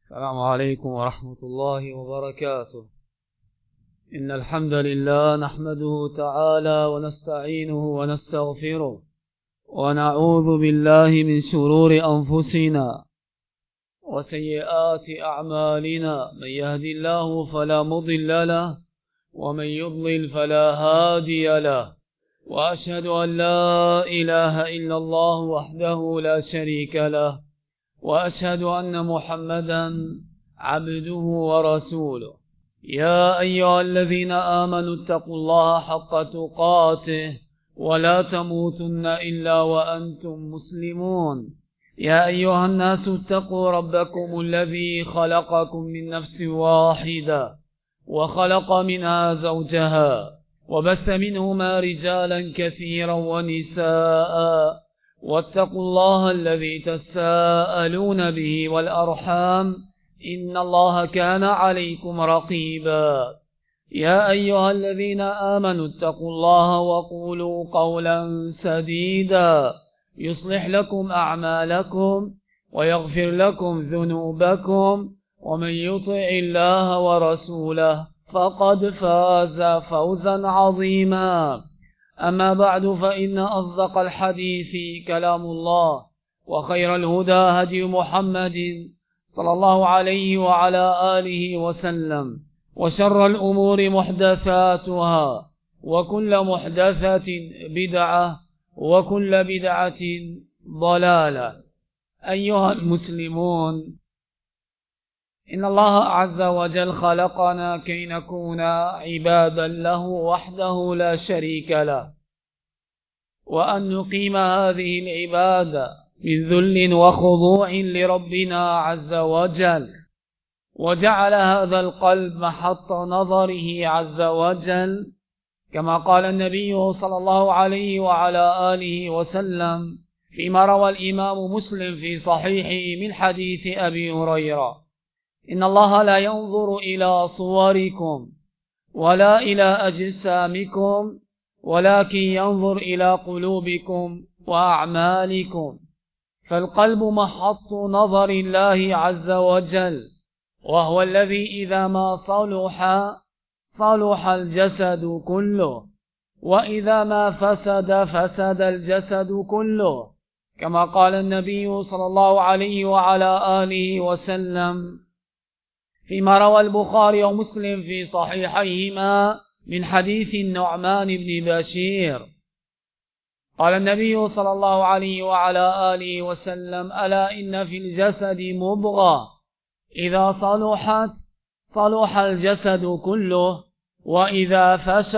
السلام عليكم ورحمة الله وبركاته. إن الحمد لله نحمده تعالى ونستعينه ونستغفره ونعوذ بالله من شرور أنفسنا وسيئات أعمالنا. من يهد الله فلا مضل له ومن يضلل فلا هادي له، وأشهد أن لا إله إلا الله وحده لا شريك له، وأشهد أن محمدا عبده ورسوله. يا أيها الذين آمنوا اتقوا الله حق تقاته ولا تموتن إلا وأنتم مسلمون. يا أيها الناس اتقوا ربكم الذي خلقكم من نفس واحدة وخلق منها زوجها وبث منهما رجالا كثيرا ونساء، واتقوا الله الذي تساءلون به والأرحام إن الله كان عليكم رقيبا. يا أيها الذين آمنوا اتقوا الله وقولوا قولا سديدا يصلح لكم أعمالكم ويغفر لكم ذنوبكم، ومن يطع الله ورسوله فقد فاز فوزا عظيما. أما بعد، فإن أصدق الحديث كلام الله، وخير الهدى هدي محمد صلى الله عليه وعلى آله وسلم، وشر الأمور محدثاتها، وكل محدثة بدعة، وكل بدعة ضلالة. أيها المسلمون، إن الله عز وجل خلقنا كي نكون عبادا له وحده لا شريك له، وأن نقيم هذه العبادة من ذل وخضوع لربنا عز وجل، وجعل هذا القلب محط نظره عز وجل، كما قال النبي صلى الله عليه وعلى آله وسلم فيما روى الإمام مسلم في صحيحه من حديث أبي هريرة: إن الله لا ينظر إلى صوركم ولا إلى أجسامكم، ولكن ينظر إلى قلوبكم وأعمالكم. فالقلب محط نظر الله عز وجل، وهو الذي إذا ما صلح الجسد كله، وإذا ما فسد الجسد كله، كما قال النبي صلى الله عليه وعلى آله وسلم فيما روى البخاري ومسلم في صحيحيهما من حديث النعمان بن بشير: قال النبي صلى الله عليه وعلى آله وسلم: ألا إن في الجسد مضغة إذا صلحت صلح الجسد كله، وإذا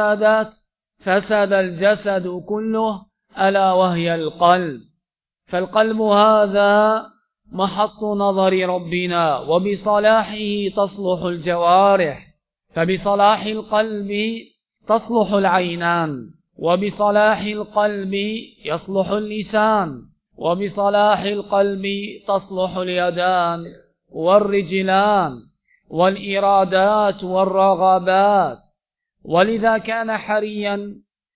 فسد الجسد كله، ألا وهي القلب. فالقلب هذا محط نظر ربنا، وبصلاحه تصلح الجوارح، فبصلاح القلب تصلح العينان، وبصلاح القلب يصلح اللسان، وبصلاح القلب تصلح اليدان والرجلان والإرادات والرغبات. ولذا كان حريا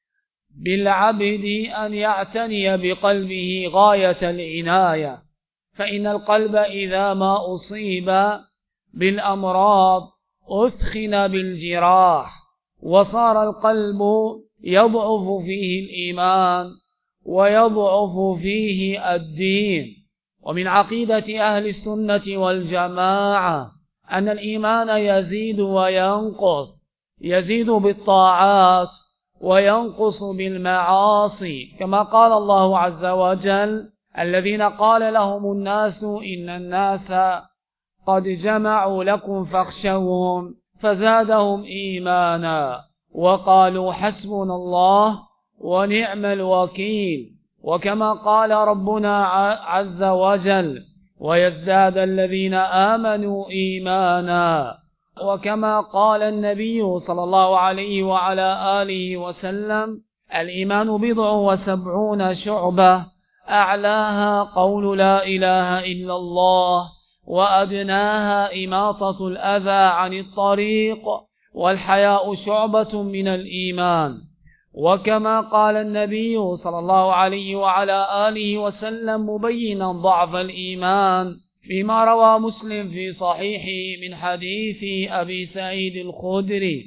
بالعبد أن يعتني بقلبه غاية العناية، فإن القلب إذا ما أصيب بالأمراض أثخن بالجراح، وصار القلب يضعف فيه الإيمان ويضعف فيه الدين. ومن عقيدة أهل السنة والجماعة أن الإيمان يزيد وينقص، يزيد بالطاعات وينقص بالمعاصي، كما قال الله عز وجل: الذين قال لهم الناس إن الناس قد جمعوا لكم فاخشوهم فزادهم إيمانا وقالوا حسبنا الله ونعم الوكيل. وكما قال ربنا عز وجل: ويزداد الذين آمنوا إيمانا. وكما قال النبي صلى الله عليه وعلى آله وسلم: الإيمان 79 شعبة، أعلاها قول لا إله إلا الله، وأدناها إماطة الأذى عن الطريق، والحياء شعبة من الإيمان. وكما قال النبي صلى الله عليه وعلى آله وسلم مبينا ضعف الإيمان فيما روى مسلم في صحيحه من حديث أبي سعيد الخدري: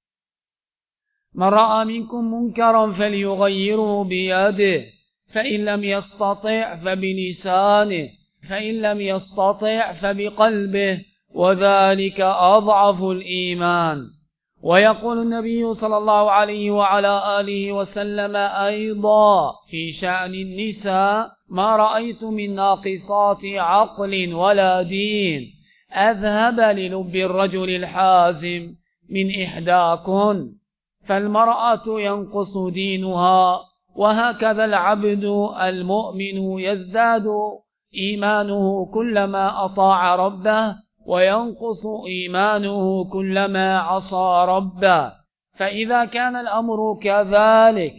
من رأى منكم منكرا فليغيره بيده، فإن لم يستطع فبلسانه، فإن لم يستطع فبقلبه، وذلك أضعف الإيمان. ويقول النبي صلى الله عليه وعلى آله وسلم أيضا في شأن النساء: ما رأيت من ناقصات عقل ولا دين أذهب للب الرجل الحازم من إحداكن. فالمرأة ينقص دينها، وهكذا العبد المؤمن يزداد إيمانه كلما أطاع ربه، وينقص إيمانه كلما عصى ربه. فإذا كان الأمر كذلك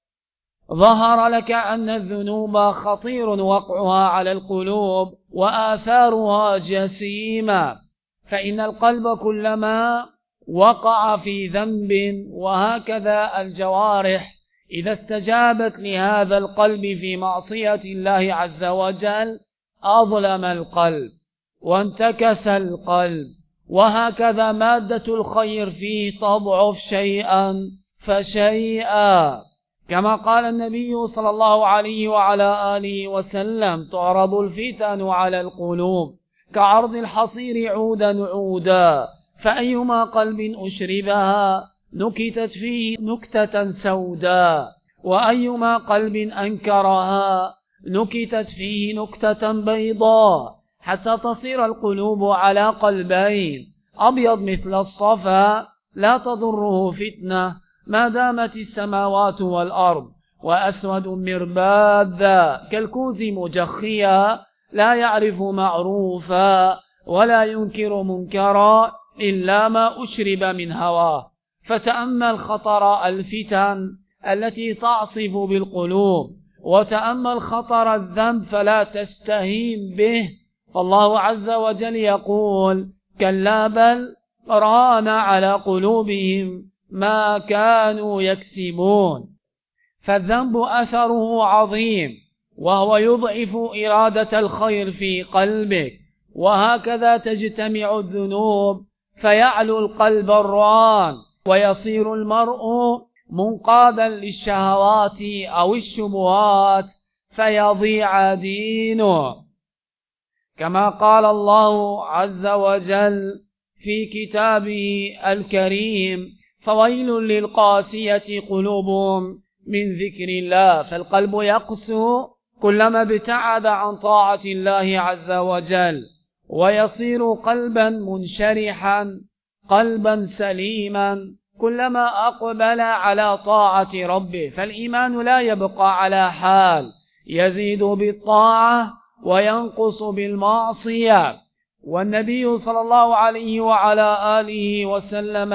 ظهر لك أن الذنوب خطير وقعها على القلوب وآثارها جسيمة، فإن القلب كلما وقع في ذنب، وهكذا الجوارح إذا استجابت لهذا القلب في معصية الله عز وجل أظلم القلب وانتكس القلب، وهكذا مادة الخير فيه تضعف شيئا فشيئا. كما قال النبي صلى الله عليه وعلى آله وسلم: تعرض الفتن على القلوب كعرض الحصير عودا عودا، فأيما قلب أشربها نكتت فيه نكتة سوداء، وأيما قلب أنكرها نكتت فيه نكتة بيضاء، حتى تصير القلوب على قلبين: أبيض مثل الصفا لا تضره فتنة ما دامت السماوات والأرض، وأسود مربادا كالكوز مجخيا لا يعرف معروفا ولا ينكر منكرا إلا ما أشرب من هواه. فتأمل خطر الفتن التي تعصف بالقلوب، وتأمل خطر الذنب فلا تستهين به. فالله عز وجل يقول: كلا بل ران على قلوبهم ما كانوا يكسبون. فالذنب أثره عظيم، وهو يضعف إرادة الخير في قلبك، وهكذا تجتمع الذنوب فيعلو القلب الران، ويصير المرء منقادا للشهوات أو الشبهات فيضيع دينه. كما قال الله عز وجل في كتابه الكريم: فويل للقاسية قلوبهم من ذكر الله. فالقلب يقسو كلما ابتعد عن طاعة الله عز وجل، ويصير قلبا منشرحا قلبا سليما كلما أقبل على طاعة ربه. فالإيمان لا يبقى على حال، يزيد بالطاعة وينقص بالمعصية. والنبي صلى الله عليه وعلى آله وسلم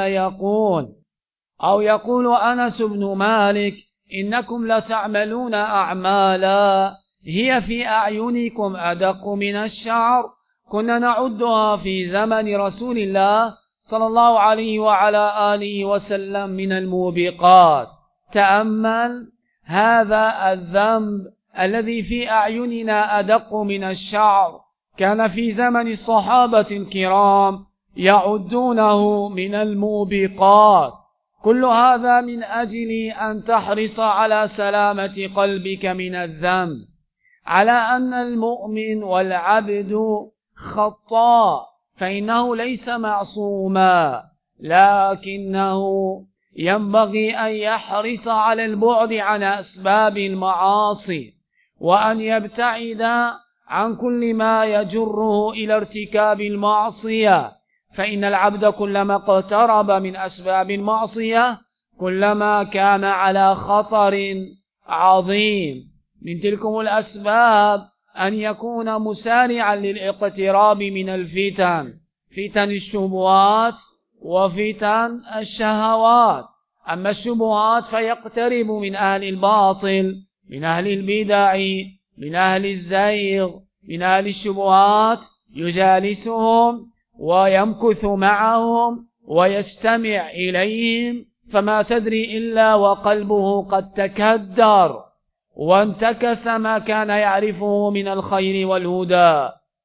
يقول أنس بن مالك: إنكم لتعملون أعمالا هي في أعينكم أدق من الشعر، كنا نعدها في زمن رسول الله صلى الله عليه وعلى آله وسلم من الموبقات. تأمل هذا الذنب الذي في أعيننا أدق من الشعر، كان في زمن الصحابة الكرام يعدونه من الموبقات. كل هذا من أجل أن تحرص على سلامة قلبك من الذنب، على أن المؤمن والعبد خطاء، فإنه ليس معصوما، لكنه ينبغي أن يحرص على البعد عن أسباب المعاصي، وأن يبتعد عن كل ما يجره إلى ارتكاب المعصية. فإن العبد كلما اقترب من أسباب المعصية كلما كان على خطر عظيم. من تلكم الأسباب أن يكون مسارعا للاقتراب من الفتن، فتن الشبهات وفتن الشهوات. أما الشبهات فيقترب من أهل الباطل، من أهل البدع، من أهل الزيغ، من أهل الشبهات، يجالسهم ويمكث معهم ويستمع إليهم، فما تدري إلا وقلبه قد تكدر وانتكس ما كان يعرفه من الخير والهدى.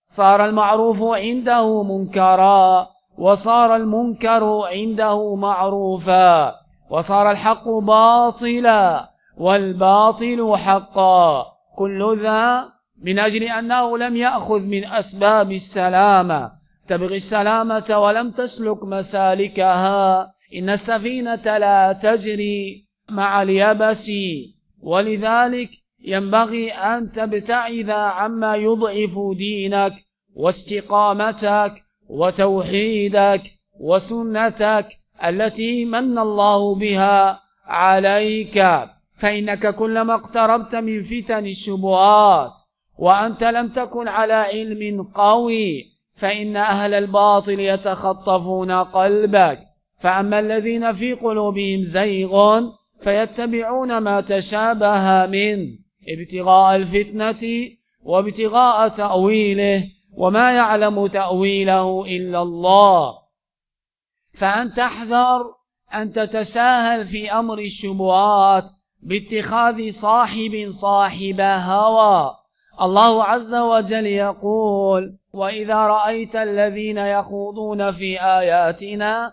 صار المعروف عنده منكرا، وصار المنكر عنده معروفا، وصار الحق باطلا والباطل حقا. كل ذا من أجل أنه لم يأخذ من أسباب السلامة، تبغي السلامة ولم تسلك مسالكها. إن السفينة لا تجري مع اليبس، ولذلك ينبغي أن تبتعد عما يضعف دينك واستقامتك وتوحيدك وسنتك التي من الله بها عليك. فإنك كلما اقتربت من فتن الشبهات وأنت لم تكن على علم قوي، فإن أهل الباطل يتخطفون قلبك. فأما الذين في قلوبهم زيغ فيتبعون ما تشابه منه ابتغاء الفتنة وابتغاء تأويله، وما يعلم تأويله إلا الله. فأن تحذر أن تتساهل في أمر الشبهات باتخاذ صاحب هوى. الله عز وجل يقول: وإذا رأيت الذين يخوضون في آياتنا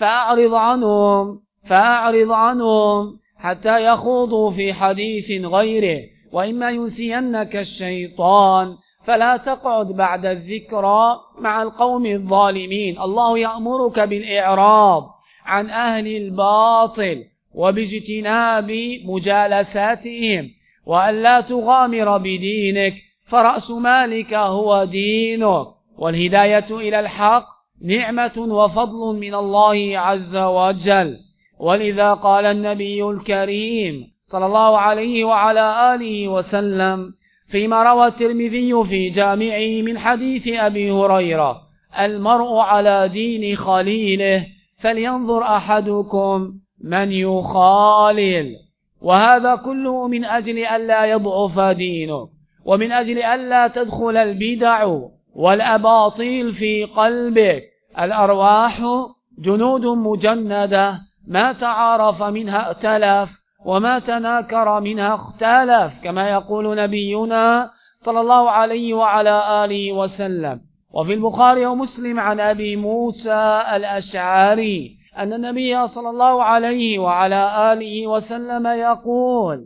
فأعرض عنهم حتى يخوضوا في حديث غيره، وإما ينسينك الشيطان فلا تقعد بعد الذكرى مع القوم الظالمين. الله يأمرك بالإعراض عن أهل الباطل وباجتناب مجالساتهم، وأن لا تغامر بدينك، فرأس مالك هو دينك. والهداية إلى الحق نعمة وفضل من الله عز وجل. ولذا قال النبي الكريم صلى الله عليه وعلى آله وسلم فيما روى الترمذي في جامعه من حديث أبي هريرة: المرء على دين خليله فلينظر أحدكم من يخالل. وهذا كله من أجل ألا يضعف دينك، ومن أجل ألا تدخل البدع والأباطيل في قلبك. الأرواح جنود مجندة، ما تعارف منها ائتلف، وما تناكر منها اختلف، كما يقول نبينا صلى الله عليه وعلى آله وسلم. وفي البخاري ومسلم عن أبي موسى الأشعري أن النبي صلى الله عليه وعلى آله وسلم يقول: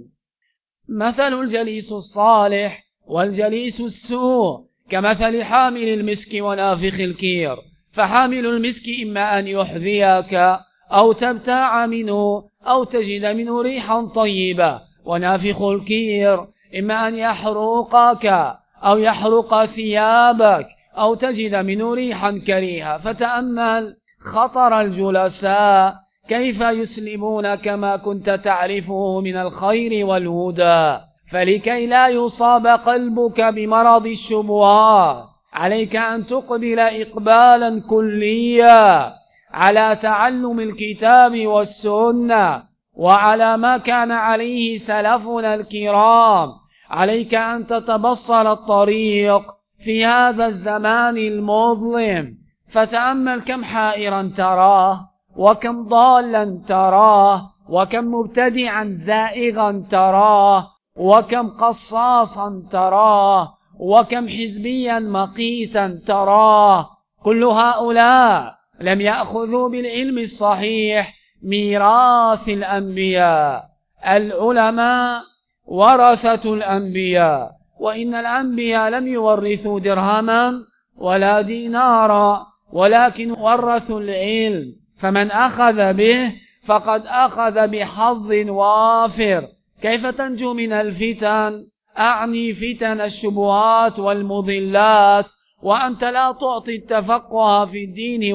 مثل الجليس الصالح والجليس السوء كمثل حامل المسك ونافخ الكير، فحامل المسك إما أن يحذيك أو تبتاع منه أو تجد منه ريحا طيبة، ونافخ الكير إما أن يحرقك أو يحرق ثيابك أو تجد منه ريحا كريهة. فتأمل خطر الجلساء كيف يسلمونك ما كنت تعرفه من الخير والهدى. فلكي لا يصاب قلبك بمرض الشبهات عليك أن تقبل إقبالا كليا على تعلم الكتاب والسنة وعلى ما كان عليه سلفنا الكرام. عليك أن تتبصر الطريق في هذا الزمان المظلم، فتأمل كم حائرا تراه، وكم ضالا تراه، وكم مبتدعا زائغا تراه، وكم قصاصا تراه، وكم حزبيا مقيتا تراه. كل هؤلاء لم يأخذوا بالعلم الصحيح ميراث الأنبياء. العلماء ورثة الأنبياء، وإن الأنبياء لم يورثوا درهما ولا دينارا، ولكن ورثوا العلم، فمن أخذ به فقد أخذ بحظ وافر. كيف تنجو من الفتن؟ أعني فتن الشبهات والمضلات وأنت لا تعطي التفقه في الدين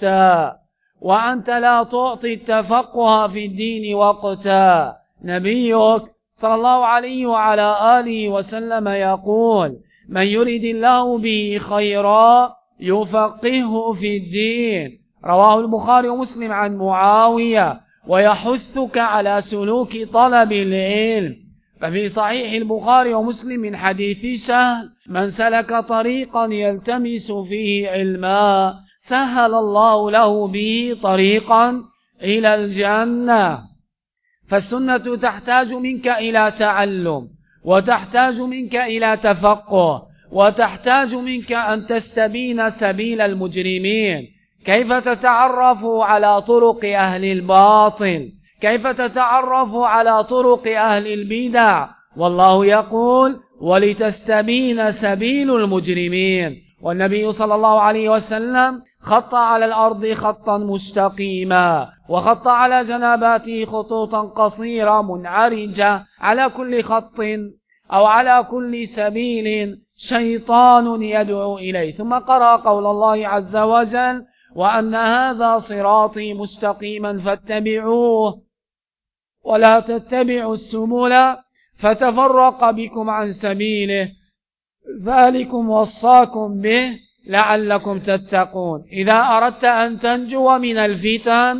وقتا. نبيك صلى الله عليه وعلى آله وسلم يقول: من يريد الله به خيرا يفقهه في الدين. رواه البخاري ومسلم عن معاوية، ويحثك على سلوك طلب العلم. ففي صحيح البخاري ومسلم من حديث سهل: من سلك طريقا يلتمس فيه علما سهل الله له به طريقا إلى الجنة. فالسنة تحتاج منك إلى تعلم، وتحتاج منك إلى تفقه، وتحتاج منك أن تستبين سبيل المجرمين، كيف تتعرف على طرق أهل الباطل، كيف تتعرف على طرق أهل البدع، والله يقول ولتستبين سبيل المجرمين. والنبي صلى الله عليه وسلم خط على الأرض خطا مستقيما، وخط على جناباته خطوطا قصيرة منعرجة، على كل خط أو على كل سبيل شيطان يدعو إليه، ثم قرأ قول الله عز وجل وأن هذا صراطي مستقيما فاتبعوه ولا تتبعوا السبل فتفرق بكم عن سبيله ذلكم وصاكم به لعلكم تتقون. إذا أردت أن تنجو من الفتن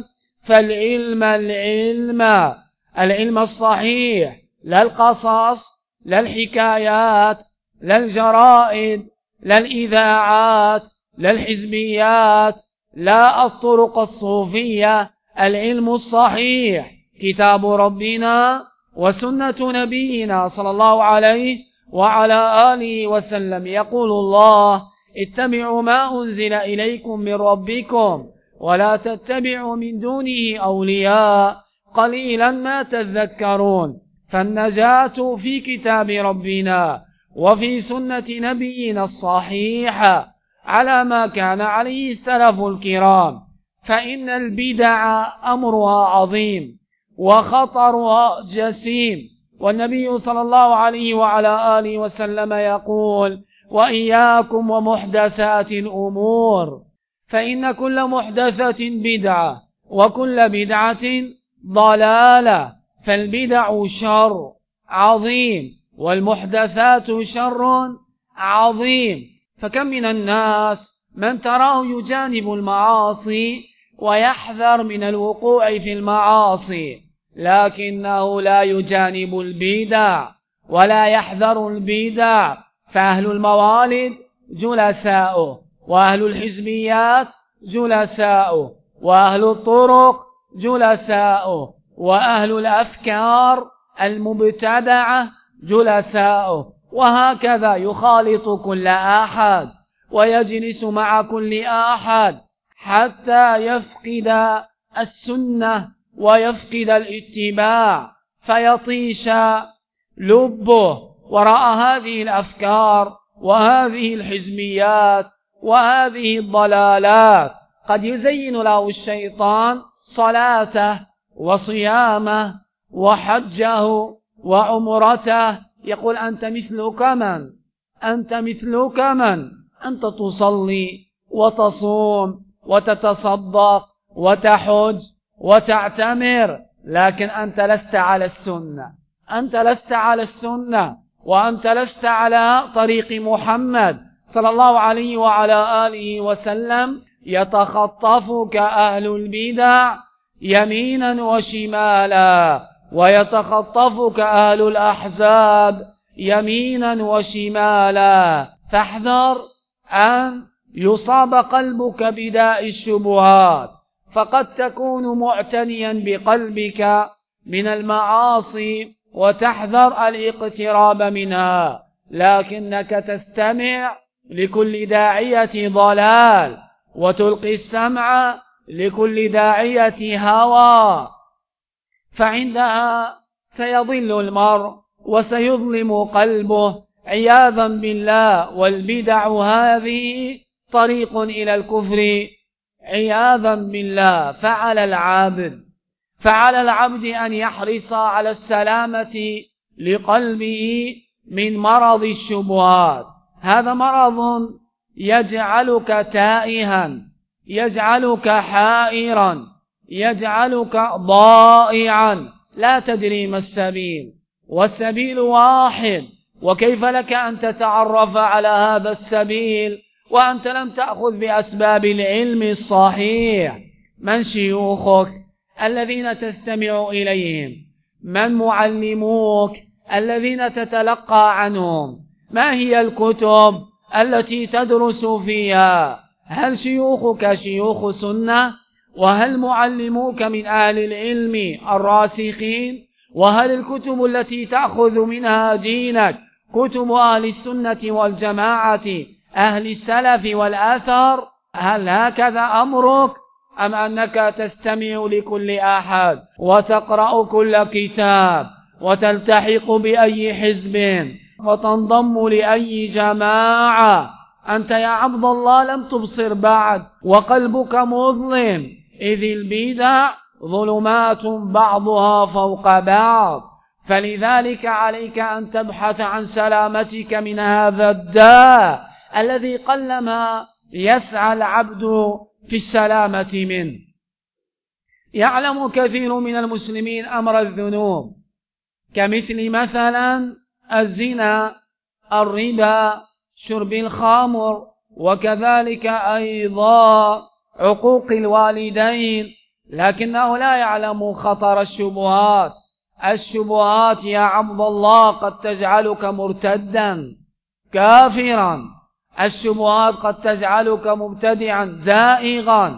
العلم الصحيح، لا القصص، لا الحكايات، لا الجرائد، لا الإذاعات، لا الحزبيات، لا الطرق الصوفية. العلم الصحيح كتاب ربنا وسنة نبينا صلى الله عليه وعلى آله وسلم. يقول الله اتبعوا ما أنزل إليكم من ربكم ولا تتبعوا من دونه أولياء قليلا ما تذكرون. فالنجاة في كتاب ربنا وفي سنة نبينا الصحيحة على ما كان عليه السلف الكرام، فإن البدع أمرها عظيم وخطرها جسيم. والنبي صلى الله عليه وعلى آله وسلم يقول وإياكم ومحدثات الأمور فإن كل محدثة بدعة وكل بدعة ضلالة. فالبدع شر عظيم والمحدثات شر عظيم. فكم من الناس من تراه يجانب المعاصي ويحذر من الوقوع في المعاصي، لكنه لا يجانب البدع ولا يحذر البدع. فأهل الموالد جلساؤه، وأهل الحزبيات جلساؤه، وأهل الطرق جلساؤه، وأهل الأفكار المبتدعة جلساؤه، وهكذا يخالط كل أحد ويجلس مع كل أحد حتى يفقد السنة ويفقد الاتباع فيطيش لبه وراء هذه الأفكار وهذه الحزبيات وهذه الضلالات. قد يزين له الشيطان صلاته وصيامه وحجه وعمرته، يقول أنت مثلك من؟ أنت مثلك من؟ أنت تصلي وتصوم وتتصدق وتحج وتعتمر، لكن أنت لست على السنة، أنت لست على السنة، وأنت لست على طريق محمد صلى الله عليه وعلى آله وسلم. يتخطفك أهل البدع يمينا وشمالا، ويتخطفك أهل الأحزاب يمينا وشمالا. فاحذر أن يصاب قلبك بداء الشبهات، فقد تكون معتنيا بقلبك من المعاصي وتحذر الاقتراب منها، لكنك تستمع لكل داعية ضلال وتلقي السمع لكل داعية هوى، فعندها سيضل المرء وسيظلم قلبه عياذا بالله. والبدع هذه طريق إلى الكفر عياذا بالله. فعلى العبد أن يحرص على السلامة لقلبه من مرض الشبهات. هذا مرض يجعلك تائها، يجعلك حائرا، يجعلك ضائعا، لا تدري ما السبيل، والسبيل واحد. وكيف لك أن تتعرف على هذا السبيل وأنت لم تأخذ بأسباب العلم الصحيح؟ من شيوخك الذين تستمع إليهم؟ من معلموك الذين تتلقى عنهم؟ ما هي الكتب التي تدرس فيها؟ هل شيوخك شيوخ سنة؟ وهل معلموك من أهل العلم الراسخين؟ وهل الكتب التي تأخذ منها دينك كتب أهل السنة والجماعة أهل السلف والأثر؟ هل هكذا أمرك، أم أنك تستمع لكل أحد وتقرأ كل كتاب وتلتحق بأي حزب وتنضم لأي جماعة؟ أنت يا عبد الله لم تبصر بعد وقلبك مظلم، إذ البدع ظلمات بعضها فوق بعض. فلذلك عليك أن تبحث عن سلامتك من هذا الداء الذي قلما يسعى العبد في السلامة منه. يعلم كثير من المسلمين أمر الذنوب كمثل مثلا الزنا، الربا، شرب الخمر، وكذلك أيضا عقوق الوالدين، لكنه لا يعلم خطر الشبهات. الشبهات يا عبد الله قد تجعلك مرتدا كافرا، الشبهات قد تجعلك مبتدعا زائغا،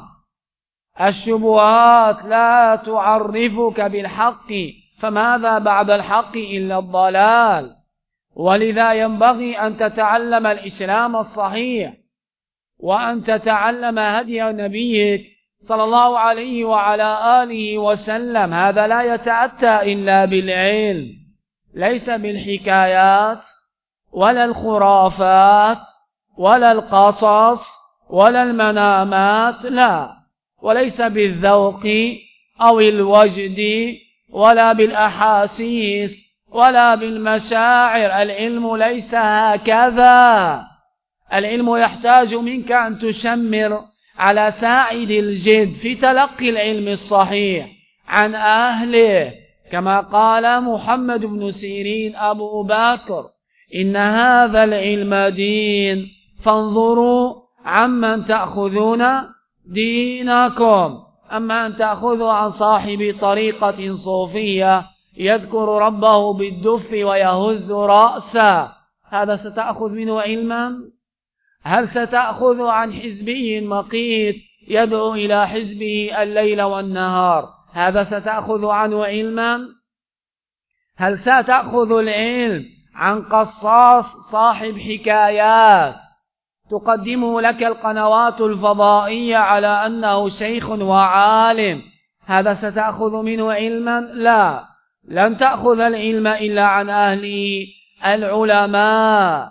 الشبهات لا تعرفك بالحق، فماذا بعد الحق إلا الضلال؟ ولذا ينبغي أن تتعلم الإسلام الصحيح، وأن تتعلم هدي نبيك صلى الله عليه وعلى آله وسلم. هذا لا يتأتى إلا بالعلم، ليس بالحكايات ولا الخرافات ولا القصص ولا المنامات، لا، وليس بالذوق أو الوجد ولا بالأحاسيس ولا بالمشاعر. العلم ليس هكذا. العلم يحتاج منك أن تشمر على ساعد الجد في تلقي العلم الصحيح عن أهله، كما قال محمد بن سيرين أبو بكر: إن هذا العلم دين، فانظروا عمن تأخذون دينكم. أما أن تأخذوا عن صاحب طريقة صوفية يذكر ربه بالدف ويهز رأسه، هذا ستأخذ منه علما؟ هل ستأخذ عن حزبي مقيت يدعو إلى حزبه الليل والنهار، هذا ستأخذ عنه علما؟ هل ستأخذ العلم عن قصاص صاحب حكايات تقدمه لك القنوات الفضائية على أنه شيخ وعالم، هذا ستأخذ منه علما؟ لا، لن تأخذ العلم إلا عن أهله العلماء.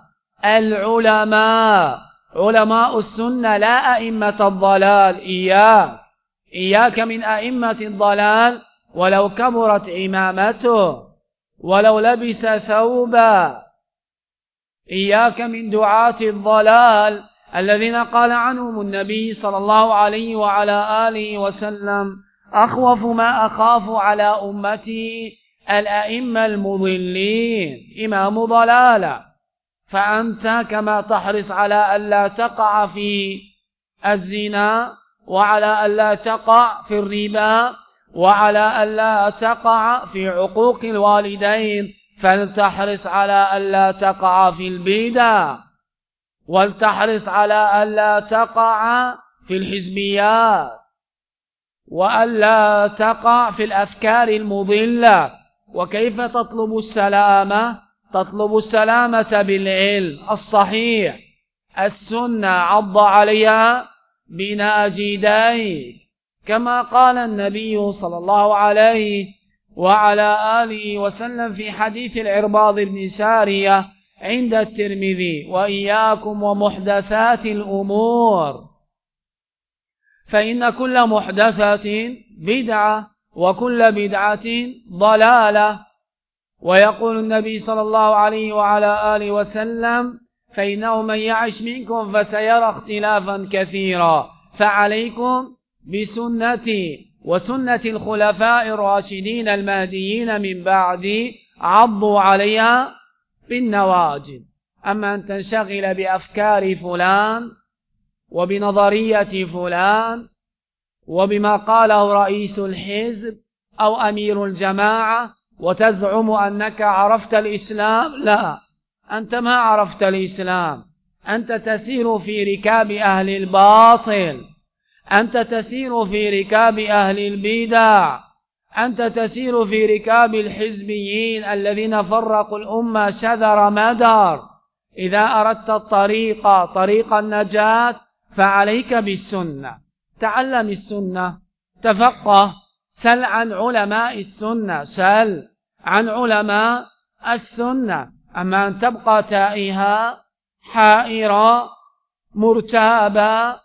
علماء السنة لا أئمة الضلال. إياك من أئمة الضلال ولو كبرت عمامته، ولو لبس ثوبا. إياك من دعاة الضلال الذين قال عنهم النبي صلى الله عليه وعلى آله وسلم: أخوف ما أخاف على أمتي الأئمة المضلين. إمام ضلالة، فأنت كما تحرص على ألا تقع في الزنا، وعلى ألا تقع في الربا، وعلى ألا تقع في عقوق الوالدين، فلتحرص على ألا تقع في البدع، ولتحرص على ألا تقع في الحزبيات، وألا تقع في الأفكار المضلة. وكيف تطلب السلامة؟ تطلب السلامة بالعلم الصحيح. السنة عض عليها بناجديك، كما قال النبي صلى الله عليه وعلى آله وسلم في حديث العرباض بن سارية عند الترمذي: وإياكم ومحدثات الأمور، فإن كل محدثة بدعة وكل بدعة ضلالة. ويقول النبي صلى الله عليه وعلى آله وسلم: فإنه من يعش منكم فسيرى اختلافا كثيرا، فعليكم بسنتي وسنة الخلفاء الراشدين المهديين من بعدي، عضوا عليها بالنواجذ. أما أن تنشغل بأفكار فلان وبنظرية فلان وبما قاله رئيس الحزب أو أمير الجماعة وتزعم أنك عرفت الإسلام، لا، أنت ما عرفت الإسلام، أنت تسير في ركاب أهل الباطل، أنت تسير في ركاب أهل البدع، أنت تسير في ركاب الحزبيين الذين فرقوا الأمة شذر مدار. إذا أردت طريق النجاة فعليك بالسنة، تعلم السنة، تفقه، سل عن علماء السنة، سل عن علماء السنة. أما أن تبقى تائها حائرا مرتابا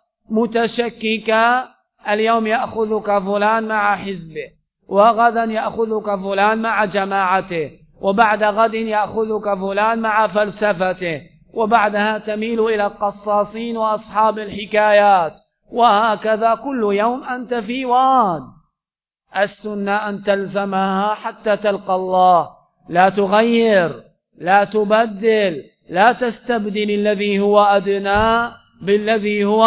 متشككا، اليوم يأخذك فلان مع حزبه، وغدا يأخذك فلان مع جماعته، وبعد غد يأخذك فلان مع فلسفته، وبعدها تميل إلى القصاصين وأصحاب الحكايات، وهكذا كل يوم أنت في واد. السنة أن تلزمها حتى تلقى الله، لا تغير، لا تبدل، لا تستبدل الذي هو أدنى بالذي هو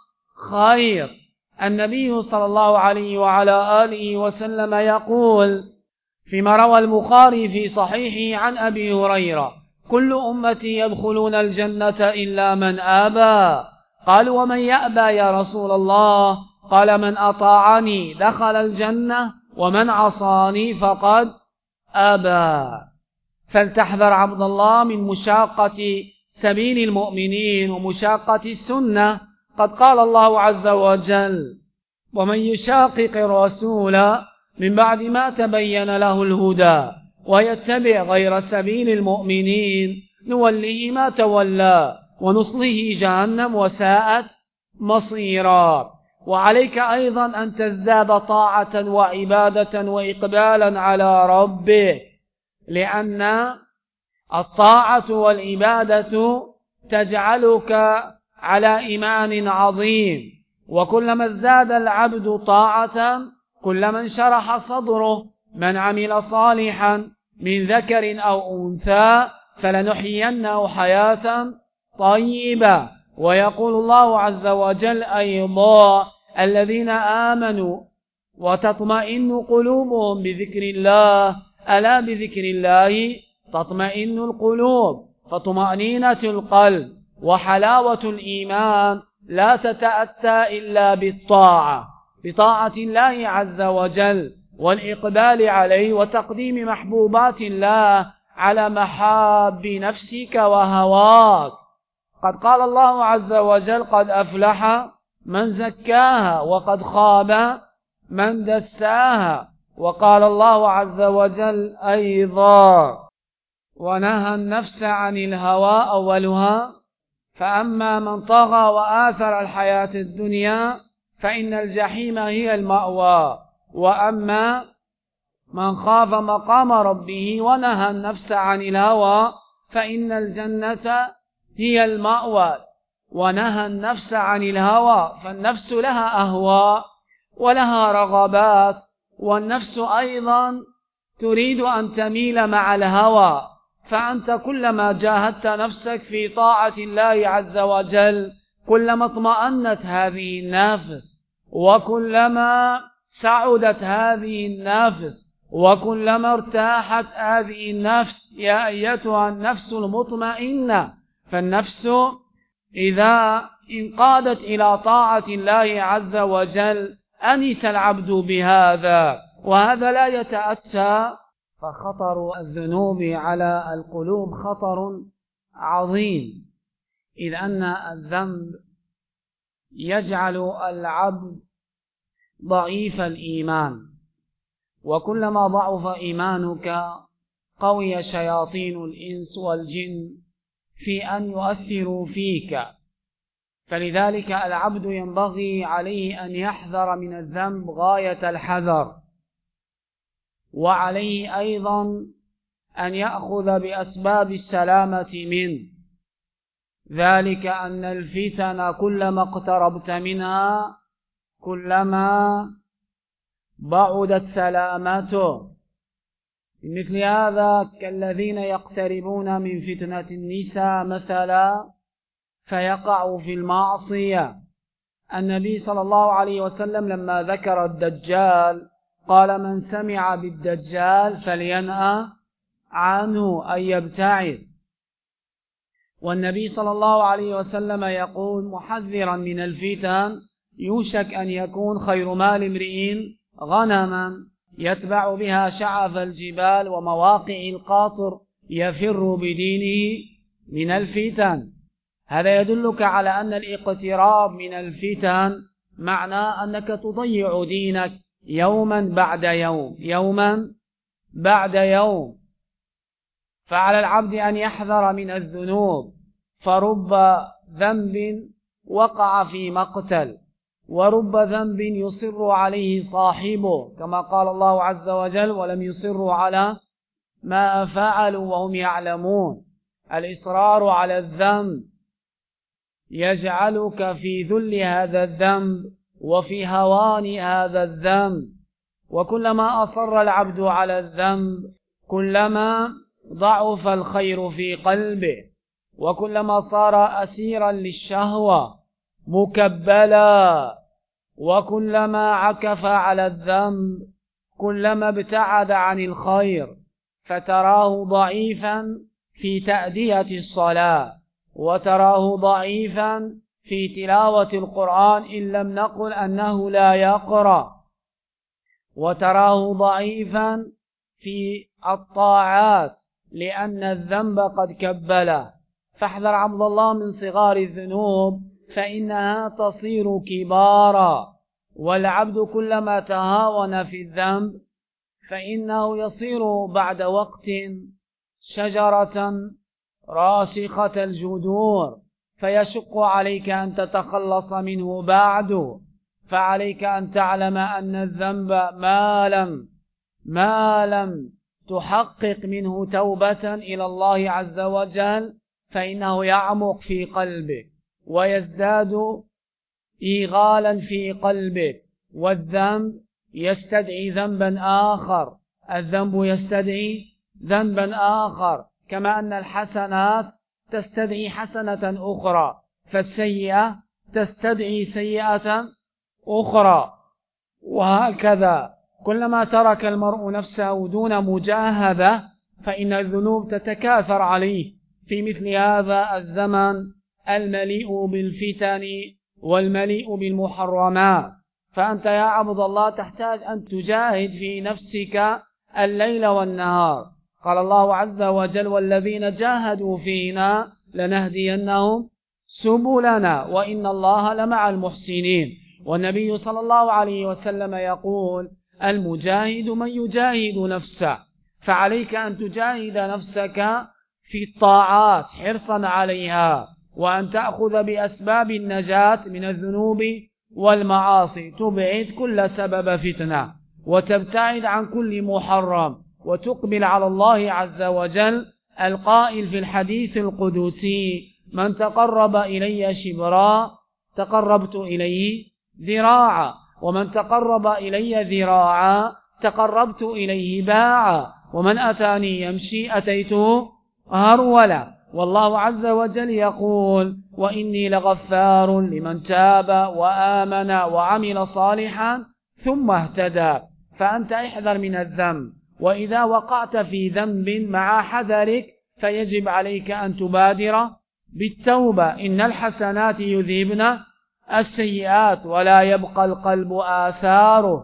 خير. النبي صلى الله عليه وعلى آله وسلم يقول فيما روى البخاري في صحيحه عن أبي هريرة: كل أمتي يدخلون الجنة إلا من آبى. قالوا: ومن يأبى يا رسول الله؟ قال: من أطاعني دخل الجنة، ومن عصاني فقد أبى. فلتحذر عبد الله من مشاقة سبيل المؤمنين ومشاقة السنة. قد قال الله عز وجل: ومن يشاقق الرسول من بعد ما تبين له الهدى ويتبع غير سبيل المؤمنين نوله ما تولى ونصله جهنم وساءت مصيرا. وعليك أيضا أن تزداد طاعة وعبادة وإقبالا على ربك، لأن الطاعة والعبادة تجعلك على إيمان عظيم، وكلما ازداد العبد طاعة كلما انشرح صدره. من عمل صالحا من ذكر أو أنثى فلنحيينه حياة طيبة. ويقول الله عز وجل أيضا: الذين آمنوا وتطمئن قلوبهم بذكر الله، ألا بذكر الله تطمئن القلوب. فطمأنينة القلب وحلاوة الإيمان لا تتأتى إلا بالطاعة، بطاعة الله عز وجل والإقبال عليه وتقديم محبوبات الله على محاب نفسك وهواك. قد قال الله عز وجل: قد أفلح من زكاها وقد خاب من دساها. وقال الله عز وجل أيضا: ونهى النفس عن الهوى أولها، فأما من طغى وآثر الحياة الدنيا فإن الجحيم هي المأوى، وأما من خاف مقام ربه ونهى النفس عن الهوى فإن الجنة هي المأوى. ونهى النفس عن الهوى، فالنفس لها أهواء ولها رغبات، والنفس أيضا تريد أن تميل مع الهوى. فأنت كلما جاهدت نفسك في طاعة الله عز وجل كلما اطمأنت هذه النفس، وكلما سعدت هذه النفس، وكلما ارتاحت هذه النفس. يا أيتها النفس المطمئنة. فالنفس إذا انقادت إلى طاعة الله عز وجل أنس العبد بهذا، وهذا لا يتأتى. فخطر الذنوب على القلوب خطر عظيم، إذ أن الذنب يجعل العبد ضعيف الإيمان، وكلما ضعف إيمانك قوي شياطين الإنس والجن في أن يؤثروا فيك. فلذلك العبد ينبغي عليه أن يحذر من الذنب غاية الحذر، وعليه أيضا أن يأخذ بأسباب السلامة منه. ذلك أن الفتن كلما اقتربت منها كلما بعدت سلامته. مثل هذا كالذين يقتربون من فتنة النساء مثلا فيقعوا في المعصية. النبي صلى الله عليه وسلم لما ذكر الدجال قال: من سمع بالدجال فلينأ عنه، أي يبتعد. والنبي صلى الله عليه وسلم يقول محذرا من الفتن: يوشك أن يكون خير مال امرئ غنما يتبع بها شعف الجبال ومواقع القاطر يفر بدينه من الفتن. هذا يدلك على أن الاقتراب من الفتن معناه أنك تضيع دينك يوما بعد يوم، يوما بعد يوم. فعلى العبد أن يحذر من الذنوب، فرب ذنب وقع في مقتل، ورب ذنب يصر عليه صاحبه، كما قال الله عز وجل: ولم يصروا على ما فعلوا وهم يعلمون. الإصرار على الذنب يجعلك في ذل هذا الذنب وفي هوان هذا الذنب، وكلما أصر العبد على الذنب كلما ضعف الخير في قلبه، وكلما صار أسيرا للشهوة مكبلا، وكلما عكف على الذنب كلما ابتعد عن الخير، فتراه ضعيفا في تأدية الصلاة، وتراه ضعيفا في تلاوة القرآن إن لم نقل أنه لا يقرأ، وتراه ضعيفا في الطاعات لأن الذنب قد كبله. فاحذر عبد الله من صغار الذنوب فإنها تصير كبارا، والعبد كلما تهاون في الذنب فإنه يصير بعد وقت شجرة راسخة الجذور، فيشق عليك أن تتخلص منه بعد. فعليك أن تعلم أن الذنب ما لم تحقق منه توبة إلى الله عز وجل فإنه يعمق في قلبك ويزداد إيغالا في قلبك، والذنب يستدعي ذنبا آخر، الذنب يستدعي ذنبا آخر، كما أن الحسنات تستدعي حسنة أخرى، فالسيئة تستدعي سيئة أخرى، وهكذا. كلما ترك المرء نفسه دون مجاهدة فإن الذنوب تتكاثر عليه في مثل هذا الزمن المليء بالفتن والمليء بالمحرمات. فأنت يا عبد الله تحتاج أن تجاهد في نفسك الليل والنهار. قال الله عز وجل: والذين جاهدوا فينا لنهدينهم سبلنا وإن الله لمع المحسنين. والنبي صلى الله عليه وسلم يقول: المجاهد من يجاهد نفسه. فعليك أن تجاهد نفسك في الطاعات حرصا عليها، وأن تأخذ بأسباب النجاة من الذنوب والمعاصي، تبعد كل سبب فتنة وتبتعد عن كل محرم، وتقبل على الله عز وجل القائل في الحديث القدسي: من تقرب إلي شبرا تقربت إليه ذراعا، ومن تقرب إلي ذراعا تقربت إليه باعا، ومن أتاني يمشي أتيته هرولا. والله عز وجل يقول: وإني لغفار لمن تاب وآمن وعمل صالحا ثم اهتدى. فأنت احذر من الذنب، وإذا وقعت في ذنب مع حذرك فيجب عليك أن تبادر بالتوبة. إن الحسنات يذهبن السيئات ولا يبقى القلب آثاره.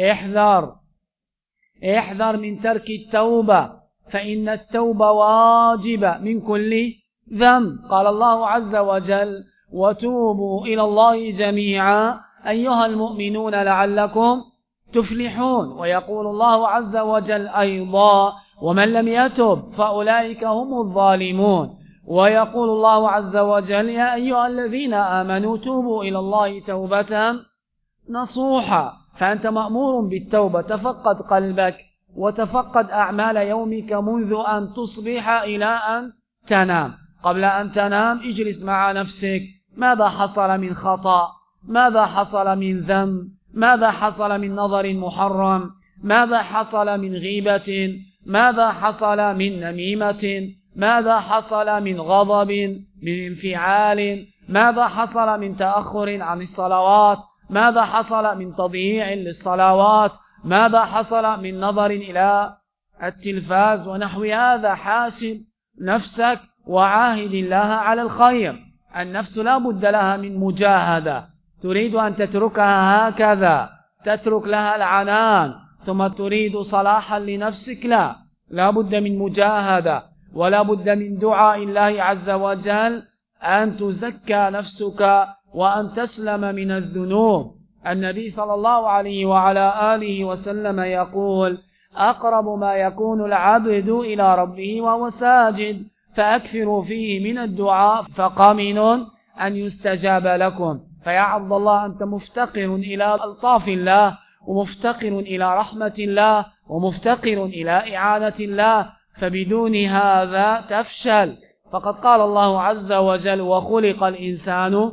احذر من ترك التوبة، فإن التوبة واجبة من كل ذنب. قال الله عز وجل: وتوبوا إلى الله جميعا أيها المؤمنون لعلكم تفلحون. ويقول الله عز وجل أيضا: ومن لم يتب فأولئك هم الظالمون. ويقول الله عز وجل: يا أيها الذين آمنوا توبوا إلى الله توبة نصوحا. فأنت مأمور بالتوبة. تفقد قلبك وتفقد أعمال يومك منذ أن تصبح إلى أن تنام. قبل أن تنام اجلس مع نفسك: ماذا حصل من خطأ؟ ماذا حصل من ذنب؟ ماذا حصل من نظر محرم؟ ماذا حصل من غيبة؟ ماذا حصل من نميمة؟ ماذا حصل من غضب، من انفعال؟ ماذا حصل من تأخر عن الصلوات؟ ماذا حصل من تضييع للصلوات؟ ماذا حصل من نظر إلى التلفاز ونحو هذا؟ حاسب نفسك وعاهد الله على الخير. النفس لا بد لها من مجاهدة. تريد أن تتركها هكذا، تترك لها العنان، ثم تريد صلاحا لنفسك، لا بد من مجاهدة، ولا بد من دعاء الله عز وجل أن تزكى نفسك وأن تسلم من الذنوب. النبي صلى الله عليه وعلى آله وسلم يقول: أقرب ما يكون العبد إلى ربه وهو ساجد، فأكثروا فيه من الدعاء فقمن أن يستجاب لكم. فيا عبد الله، أنت مفتقر إلى ألطاف الله، ومفتقر إلى رحمة الله، ومفتقر إلى إعانة الله، فبدون هذا تفشل. فقد قال الله عز وجل: وخلق الإنسان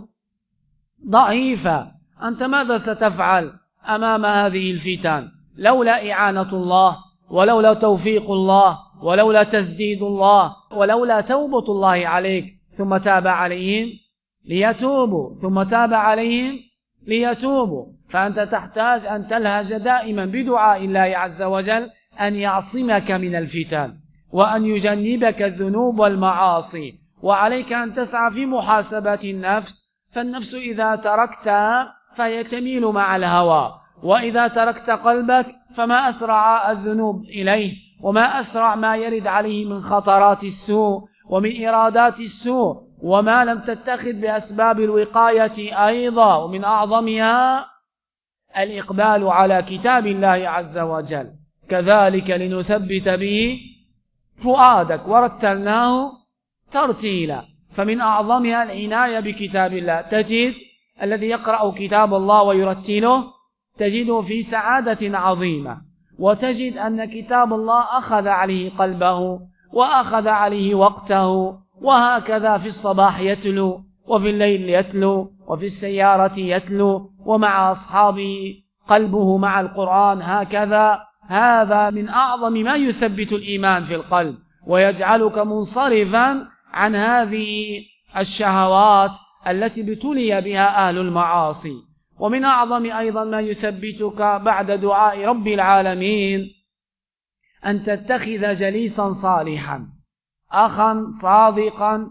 ضعيفا. أنت ماذا ستفعل أمام هذه الفتن لولا إعانة الله، ولولا توفيق الله، ولولا تسديد الله، ولولا توبة الله عليك؟ ثم تاب عليهم ليتوبوا، ثم تاب عليهم ليتوبوا. فأنت تحتاج أن تلهج دائما بدعاء الله عز وجل أن يعصمك من الفتن، وأن يجنبك الذنوب والمعاصي. وعليك أن تسعى في محاسبة النفس، فالنفس إذا تركتها فهي تميل مع الهوى، وإذا تركت قلبك فما أسرع الذنوب إليه، وما أسرع ما يرد عليه من خطرات السوء ومن إرادات السوء، وما لم تتخذ بأسباب الوقاية أيضا، ومن أعظمها الإقبال على كتاب الله عز وجل. كذلك لنثبت به فؤادك ورتلناه ترتيلا. فمن أعظمها العناية بكتاب الله. تجد الذي يقرأ كتاب الله ويرتله تجده في سعادة عظيمة، وتجد أن كتاب الله أخذ عليه قلبه وأخذ عليه وقته. وهكذا في الصباح يتلو، وفي الليل يتلو، وفي السيارة يتلو، ومع أصحابه قلبه مع القرآن. هكذا هذا من أعظم ما يثبت الإيمان في القلب، ويجعلك منصرفا عن هذه الشهوات التي ابتلي بها أهل المعاصي. ومن أعظم أيضا ما يثبتك بعد دعاء رب العالمين أن تتخذ جليسا صالحا، أخا صادقا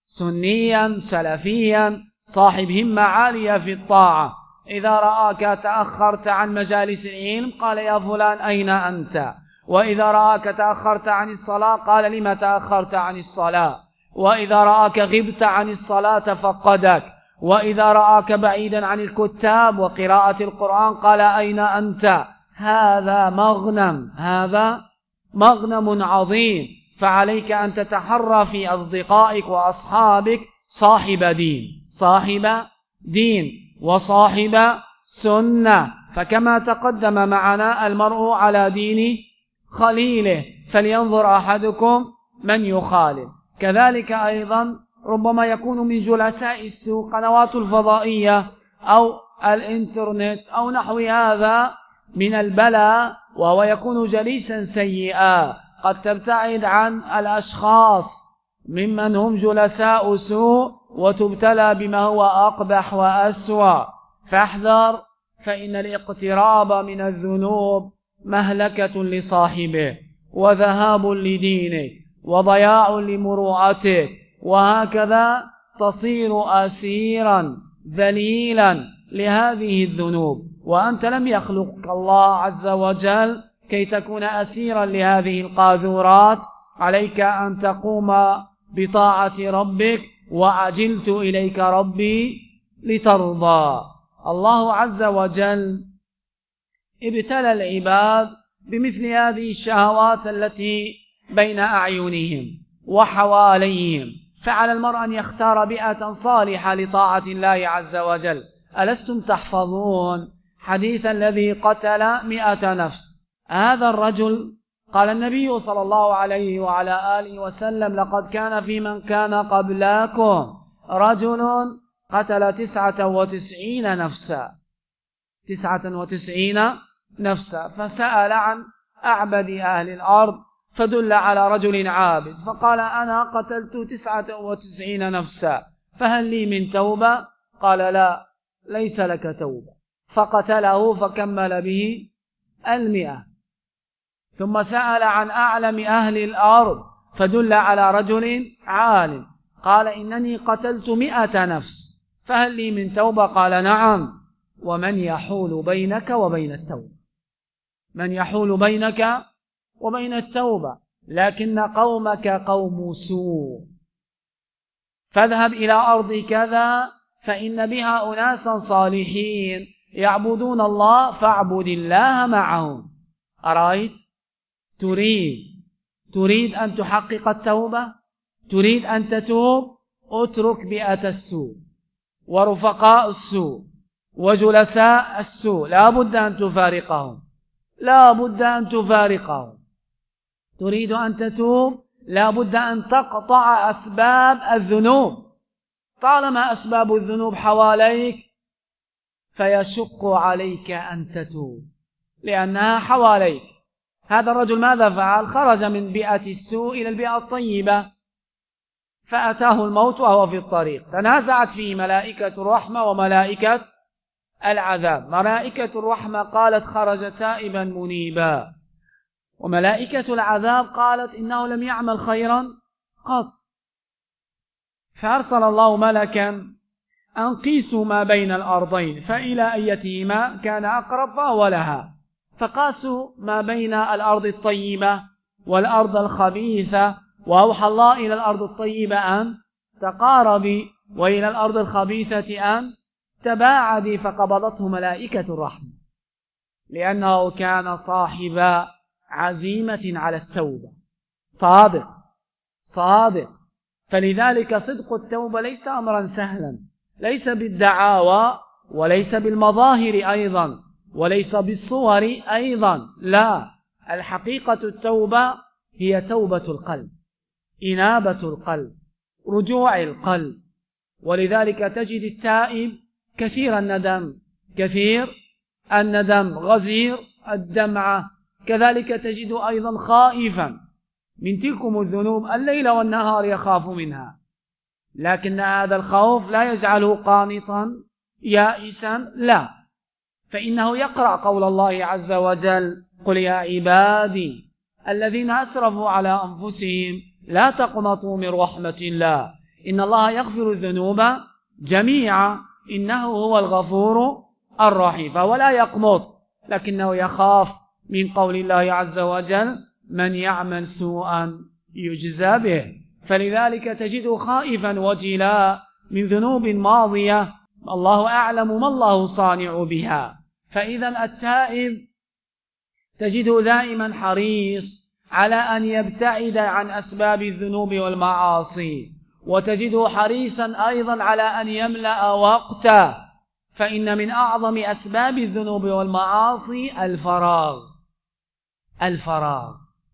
سنيا سلفيا صاحب همة عالية في الطاعة. إذا رآك تأخرت عن مجالس العلم قال: يا فلان أين أنت؟ وإذا رآك تأخرت عن الصلاة قال: لما تأخرت عن الصلاة؟ وإذا رآك غبت عن الصلاة فقدك. وإذا رآك بعيدا عن الكتاب وقراءة القرآن قال: أين أنت؟ هذا مغنم عظيم. فعليك أن تتحرى في أصدقائك وأصحابك صاحب دين وصاحب سنة. فكما تقدم معنا: المرء على دين خليله، فلينظر أحدكم من يخالل. كذلك أيضا ربما يكون من جلساء السوء قنوات الفضائية أو الإنترنت أو نحو هذا من البلاء، وهو يكون جليسا سيئا. قد تبتعد عن الأشخاص ممن هم جلساء سوء وتبتلى بما هو أقبح وأسوأ. فاحذر، فإن الاقتراب من الذنوب مهلكة لصاحبه، وذهاب لدينه، وضياع لمروءته، وهكذا تصير أسيرا ذليلا لهذه الذنوب. وأنت لم يخلقك الله عز وجل كي تكون أسيرا لهذه القاذورات. عليك أن تقوم بطاعة ربك: وعجلت إليك ربي لترضى. الله عز وجل ابتلى العباد بمثل هذه الشهوات التي بين أعينهم وحواليهم، فعلى المرء أن يختار بيئة صالحة لطاعة الله عز وجل. ألستم تحفظون حديث الذي قتل 100 نفس؟ هذا الرجل قال النبي صلى الله عليه وعلى آله وسلم: لقد كان في من كان قبلكم رجل قتل 99 نفسا، فسأل عن أعبد أهل الأرض فدل على رجل عابد، فقال: أنا قتلت 99 نفسا، فهل لي من توبة؟ قال: لا، ليس لك توبة. فقتله فكمل به 100. ثم سأل عن أعلم أهل الأرض فدل على رجل عالم، قال: إنني قتلت 100 نفس، فهل لي من توبة؟ قال: نعم. ومن يحول بينك وبين التوبة؟ من يحول بينك وبين التوبة، لكن قومك قوم سوء، فاذهب إلى أرض كذا فإن بها أناسا صالحين يعبدون الله فاعبد الله معهم. أرأيت؟ تريد أن تحقق التوبة، تريد أن تتوب، اترك بيئة السوء ورفقاء السوء وجلساء السوء، لا بد أن تفارقهم، لا بد أن تفارقهم. تريد أن تتوب، لا بد أن تقطع أسباب الذنوب. طالما أسباب الذنوب حواليك فيشق عليك أن تتوب لأنها حواليك. هذا الرجل ماذا فعل؟ خرج من بيئة السوء إلى البيئة الطيبة، فأتاه الموت وهو في الطريق. تنازعت فيه ملائكة الرحمة وملائكة العذاب. ملائكة الرحمة قالت خرج تائبا منيبا، وملائكة العذاب قالت إنه لم يعمل خيرا قط. فأرسل الله ملكا أن قيسوا ما بين الأرضين فإلى أيتهما كان أقرب فهو لها، فقاسوا ما بين الأرض الطيبة والأرض الخبيثة، وأوحى الله إلى الأرض الطيبة أن تقاربي وإلى الأرض الخبيثة أن تباعدي، فقبضته ملائكة الرحمة لأنه كان صاحب عزيمة على التوبة، صادق. فلذلك صدق التوبة ليس أمرا سهلا، ليس بالدعاوى وليس بالمظاهر أيضا وليس بالصور أيضا، لا، الحقيقة التوبة هي توبة القلب، إنابة القلب، رجوع القلب. ولذلك تجد التائب كثير الندم غزير الدمعة. كذلك تجد أيضا خائفا من تلكم الذنوب الليل والنهار يخاف منها، لكن هذا الخوف لا يجعله قانطا يائسا، لا، فإنه يقرأ قول الله عز وجل قل يا عبادي الذين أسرفوا على أنفسهم لا تقنطوا من رحمة الله إن الله يغفر الذنوب جميعا إنه هو الغفور الرحيم. فهو لا يقنط لكنه يخاف من قول الله عز وجل من يعمل سوءا يجزى به، فلذلك تجده خائفا وجلا من ذنوب ماضية الله أعلم ما الله صانع بها. فإذا التائب تجده دائما حريص على أن يبتعد عن أسباب الذنوب والمعاصي، وتجده حريصا أيضا على أن يملأ وقته، فإن من أعظم أسباب الذنوب والمعاصي الفراغ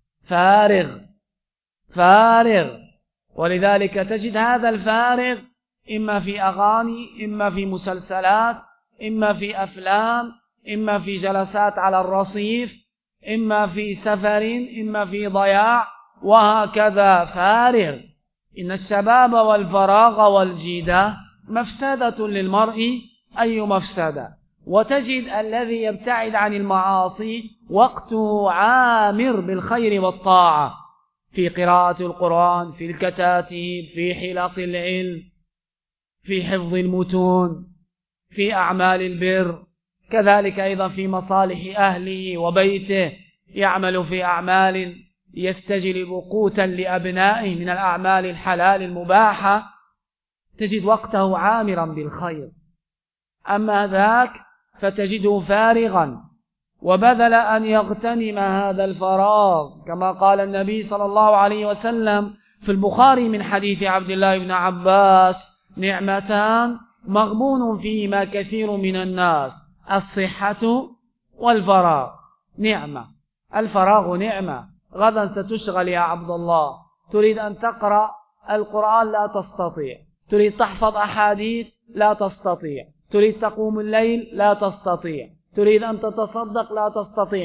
فارغ. ولذلك تجد هذا الفارغ إما في أغاني، إما في مسلسلات، إما في أفلام، إما في جلسات على الرصيف، إما في سفر، إما في ضياع، وهكذا فارغ. إن الشباب والفراغ والجيدة مفسدة للمرء، أي مفسدة. وتجد الذي يبتعد عن المعاصي وقته عامر بالخير والطاعة، في قراءة القرآن، في الكتاتيب، في حلق العلم، في حفظ المتون، في أعمال البر، كذلك أيضا في مصالح أهله وبيته، يعمل في أعمال يستجلب قوتا لأبنائه من الأعمال الحلال المباحة، تجد وقته عامرا بالخير. أما ذاك فتجده فارغا، وبذل أن يغتنم هذا الفراغ، كما قال النبي صلى الله عليه وسلم في البخاري من حديث عبد الله بن عباس نعمتان مغبون فيهما كثير من الناس الصحة والفراغ. نعمة، الفراغ نعمة. غدا ستشغل يا عبد الله، تريد أن تقرأ القرآن لا تستطيع، تريد تحفظ أحاديث لا تستطيع، تريد تقوم الليل لا تستطيع، تريد أن تتصدق لا تستطيع،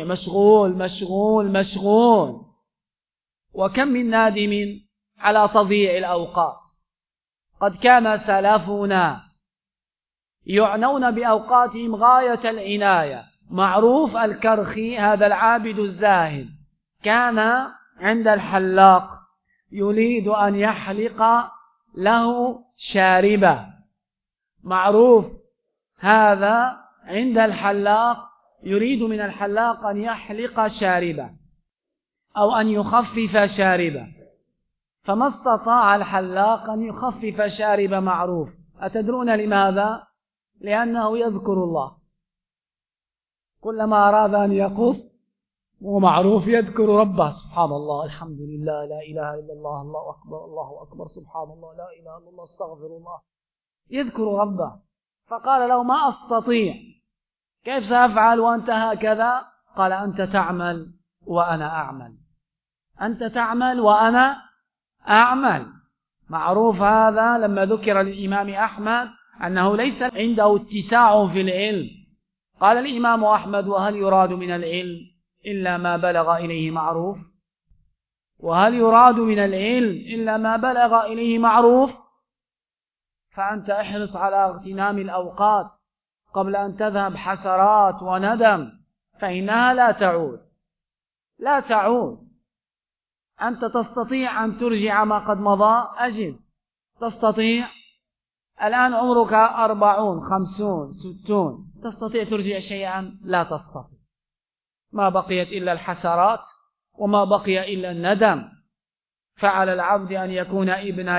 مشغول. وكم من نادم على تضييع الأوقات. قد كان سلفنا يعنون بأوقاتهم غاية العناية. معروف الكرخي هذا العابد الزاهد كان عند الحلاق يريد أن يحلق له شاربة، معروف هذا عند الحلاق يريد من الحلاق أن يحلق شاربه أو أن يخفف شاربه، فما استطاع الحلاق أن يخفف شارب معروف. أتدرون لماذا؟ لأنه يذكر الله، كلما أراد أن يقص ومعروف يذكر ربه، سبحان الله، الحمد لله، لا إله إلا الله، الله أكبر، الله أكبر، سبحان الله، لا إله إلا الله، استغفر الله، يذكر ربه. فقال له: ما أستطيع، كيف سأفعل وأنت هكذا؟ قال: أنت تعمل وأنا أعمل، أنت تعمل وأنا أعمل. معروف هذا لما ذكر للإمام أحمد أنه ليس عنده اتساع في العلم، قال الإمام أحمد: وهل يراد من العلم إلا ما بلغ إليه معروف؟ وهل يراد من العلم إلا ما بلغ إليه معروف؟ فأنت احرص على اغتنام الأوقات قبل أن تذهب حسرات وندم، فإنها لا تعود، لا تعود. أنت تستطيع أن ترجع ما قد مضى؟ أجل، تستطيع. الآن عمرك 40 50 60، تستطيع ترجع شيئا؟ لا تستطيع. ما بقيت إلا الحسرات وما بقي إلا الندم. فعلى العبد أن يكون ابن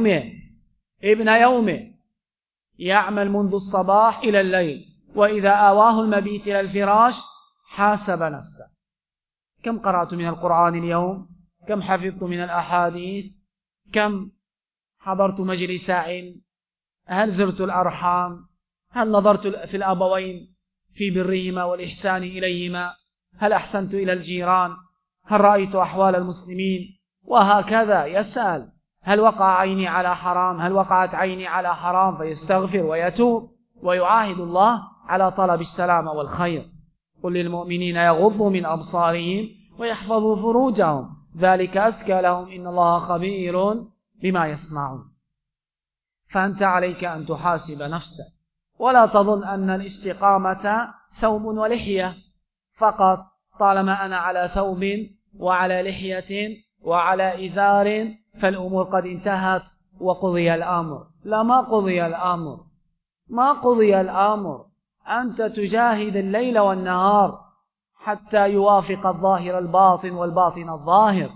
يومه يعمل منذ الصباح إلى الليل، وإذا آواه المبيت إلى الفراش حاسب نفسه: كم قرأت من القرآن اليوم؟ كم حفظت من الأحاديث؟ كم حضرت مجلس علم؟ هل زرت الأرحام؟ هل نظرت في الأبوين في برهما والإحسان إليهما؟ هل أحسنت إلى الجيران؟ هل رأيت أحوال المسلمين؟ وهكذا يسأل: هل وقع عيني على حرام؟ هل وقعت عيني على حرام؟ فيستغفر ويتوب ويعاهد الله على طلب السلام والخير. قل للمؤمنين يغضوا من أبصارهم ويحفظوا فروجهم، ذلك أزكى لهم، إن الله خبير بما يصنعون. فأنت عليك أن تحاسب نفسك، ولا تظن أن الاستقامة ثوب ولحية فقط. طالما أنا على ثوب وعلى لحية وعلى إزار فالأمور قد انتهت وقضي الأمر. لا، ما قضي الأمر، ما قضي الأمر. أنت تجاهد الليل والنهار حتى يوافق الظاهر الباطن والباطن الظاهر،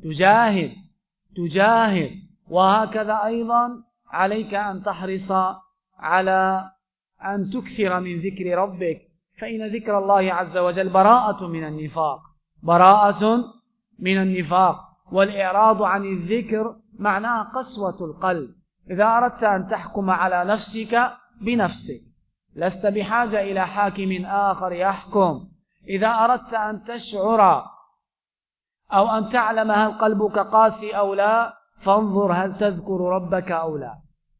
تجاهد. وهكذا أيضا عليك أن تحرص على أن تكثر من ذكر ربك، فإن ذكر الله عز وجل براءة من النفاق. والإعراض عن الذكر معناه قسوة القلب. إذا أردت أن تحكم على نفسك بنفسك، لست بحاجة إلى حاكم آخر يحكم. إذا أردت أن تشعر أو أن تعلم هل قلبك قاسي أو لا، فانظر هل تذكر ربك أو لا.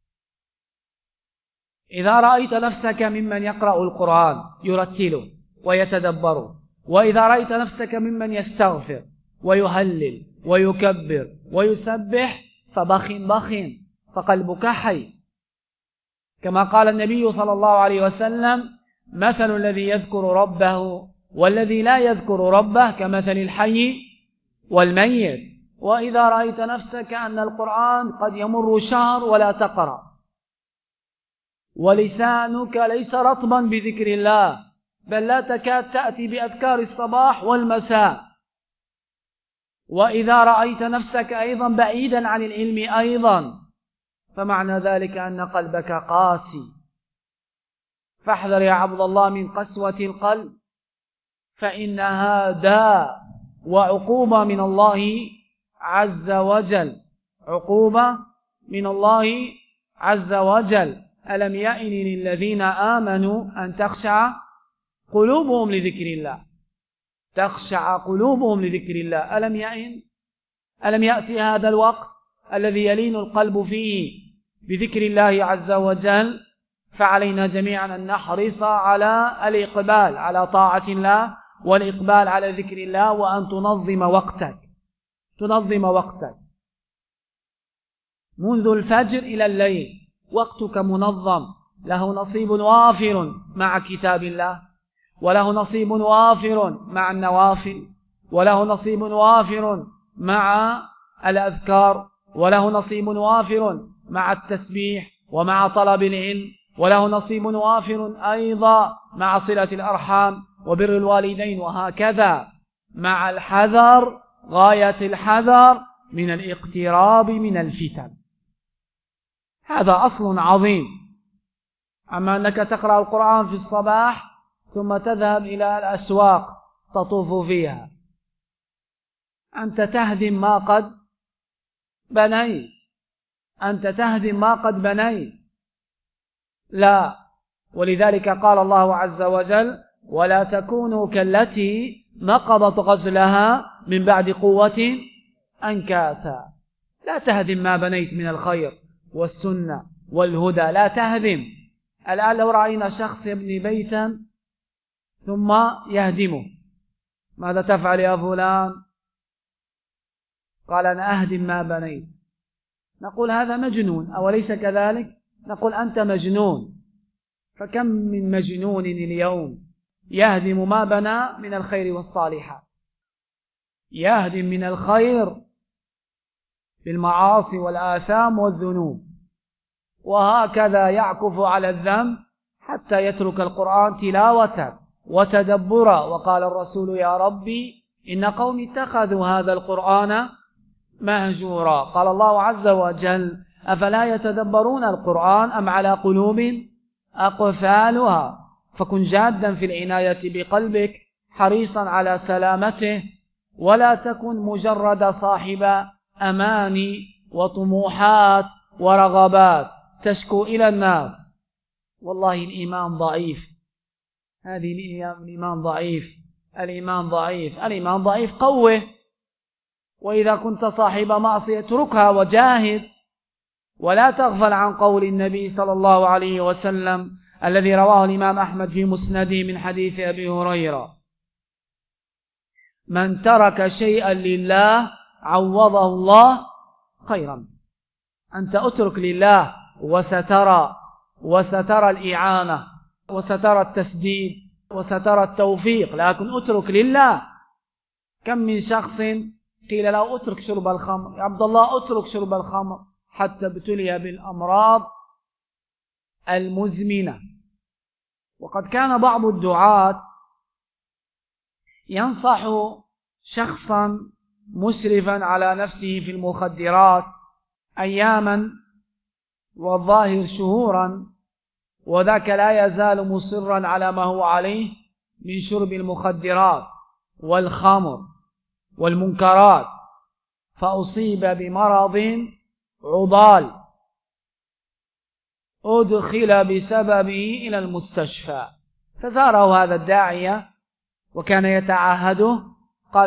إذا رأيت نفسك ممن يقرأ القرآن يرتله ويتدبره، وإذا رأيت نفسك ممن يستغفر ويهلل ويكبر ويسبح، فبخ فقلبك حي. كما قال النبي صلى الله عليه وسلم: مثل الذي يذكر ربه والذي لا يذكر ربه كمثل الحي والميت. وإذا رأيت نفسك أن القرآن قد يمر شهر ولا تقرأ، ولسانك ليس رطبا بذكر الله، بل لا تكاد تأتي بأذكار الصباح والمساء، وإذا رأيت نفسك أيضا بعيدا عن العلم أيضا، فمعنى ذلك أن قلبك قاسي. فاحذر يا عبد الله من قسوة القلب، فإنها داء وعقوبة من الله عز وجل، عقوبة من الله عز وجل. ألم يأن للذين آمنوا أن تخشع قلوبهم لذكر الله، تخشع قلوبهم لذكر الله. ألم يأتي هذا الوقت الذي يلين القلب فيه بذكر الله عز وجل؟ فعلينا جميعا أن نحرص على الإقبال على طاعة الله والإقبال على ذكر الله، وأن تنظم وقتك منذ الفجر إلى الليل. وقتك منظم، له نصيب وافر مع كتاب الله، وله نصيب وافر مع النوافل، وله نصيب وافر مع الأذكار، وله نصيب وافر مع التسبيح ومع طلب العلم، وله نصيب وافر أيضا مع صلة الأرحام، وبر الوالدين، وهكذا مع الحذر غاية الحذر من الاقتراب من الفتن. هذا أصل عظيم. أما أنك تقرأ القرآن في الصباح ثم تذهب إلى الأسواق تطوف فيها، أنت تهدم ما قد بنيت، أنت تهدم ما قد بنيت. لا، ولذلك قال الله عز وجل: ولا تكونوا كالتي نقضت غزلها من بعد قوة أنكاثا. لا تهدم ما بنيت من الخير والسنة والهدى، لا تهدم. الآن لو رأينا شخص يبني بيتا ثم يهدمه، ماذا تفعل يا فلان؟ قال: أنا أهدم ما بنيت. نقول: هذا مجنون، أوليس كذلك؟ نقول: أنت مجنون. فكم من مجنون اليوم يهدم ما بنى من الخير والصالحات، يهدم من الخير بالمعاصي والآثام والذنوب، وهكذا يعكف على الذنب حتى يترك القرآن تلاوة وتدبرا. وقال الرسول: يا ربي إن قوم اتخذوا هذا القرآن مهجورا. قال الله عز وجل: أفلا يتدبرون القرآن أم على قلوب أقفالها. فكن جادا في العناية بقلبك، حريصا على سلامته، ولا تكن مجرد صاحب أماني وطموحات ورغبات تشكو إلى الناس: والله الإيمان ضعيف، هذه الإيمان ضعيف، الإيمان ضعيف. الإيمان ضعيف، قوه. وإذا كنت صاحب معصية اتركها وجاهد، ولا تغفل عن قول النبي صلى الله عليه وسلم الذي رواه الإمام أحمد في مسنده من حديث أبي هريرة: من ترك شيئا لله عوضه الله خيرا. أنت أترك لله وسترى الإعانة، وسترى التسديد، وسترى التوفيق، لكن أترك لله. كم من شخص قيل له: اترك شرب الخمر، يا عبد الله اترك شرب الخمر، حتى ابتلي بالأمراض المزمنة. وقد كان بعض الدعاة ينصح شخصا مسرفا على نفسه في المخدرات أياما والظاهر شهورا، وذاك لا يزال مصرا على ما هو عليه من شرب المخدرات والخمر والمنكرات، فأصيب بمرض عضال أدخل بسببه إلى المستشفى. فزاره هذا الداعية وكان يتعاهده، قال: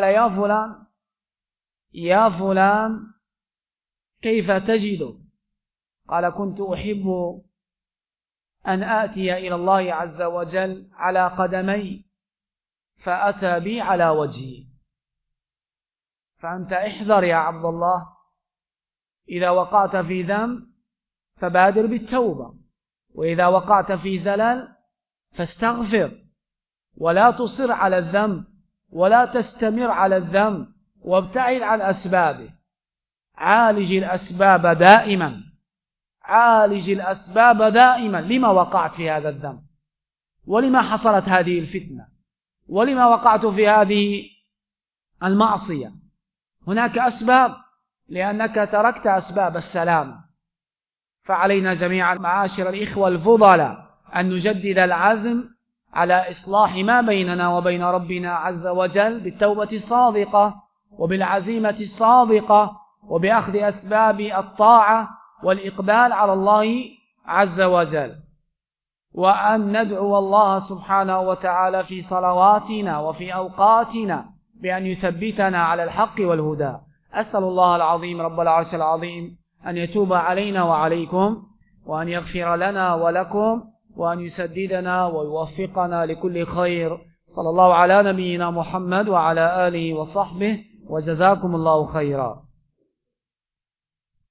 يا فلان كيف تجد؟ قال: كنت أحب أن آتي إلى الله عز وجل على قدمي، فأتى بي على وجهي. فأنت احذر يا عبد الله، إذا وقعت في ذنب فبادر بالتوبة، وإذا وقعت في زلل فاستغفر، ولا تصر على الذنب ولا تستمر على الذنب، وابتعد عن أسبابه. عالج الأسباب دائما، عالج الأسباب دائما. لما وقعت في هذا الذنب؟ ولما حصلت هذه الفتنة؟ ولما وقعت في هذه المعصية؟ هناك أسباب، لأنك تركت أسباب السلام. فعلينا جميعا معاشر الإخوة الفضلاء أن نجدد العزم على إصلاح ما بيننا وبين ربنا عز وجل بالتوبة الصادقة وبالعزيمة الصادقة وبأخذ أسباب الطاعة والإقبال على الله عز وجل، وأن ندعو الله سبحانه وتعالى في صلواتنا وفي أوقاتنا بأن يثبتنا على الحق والهدى. أسأل الله العظيم رب العرش العظيم أن يتوب علينا وعليكم، وأن يغفر لنا ولكم، وأن يسددنا ويوفقنا لكل خير. صلى الله على نبينا محمد وعلى آله وصحبه، وجزاكم الله خيرا.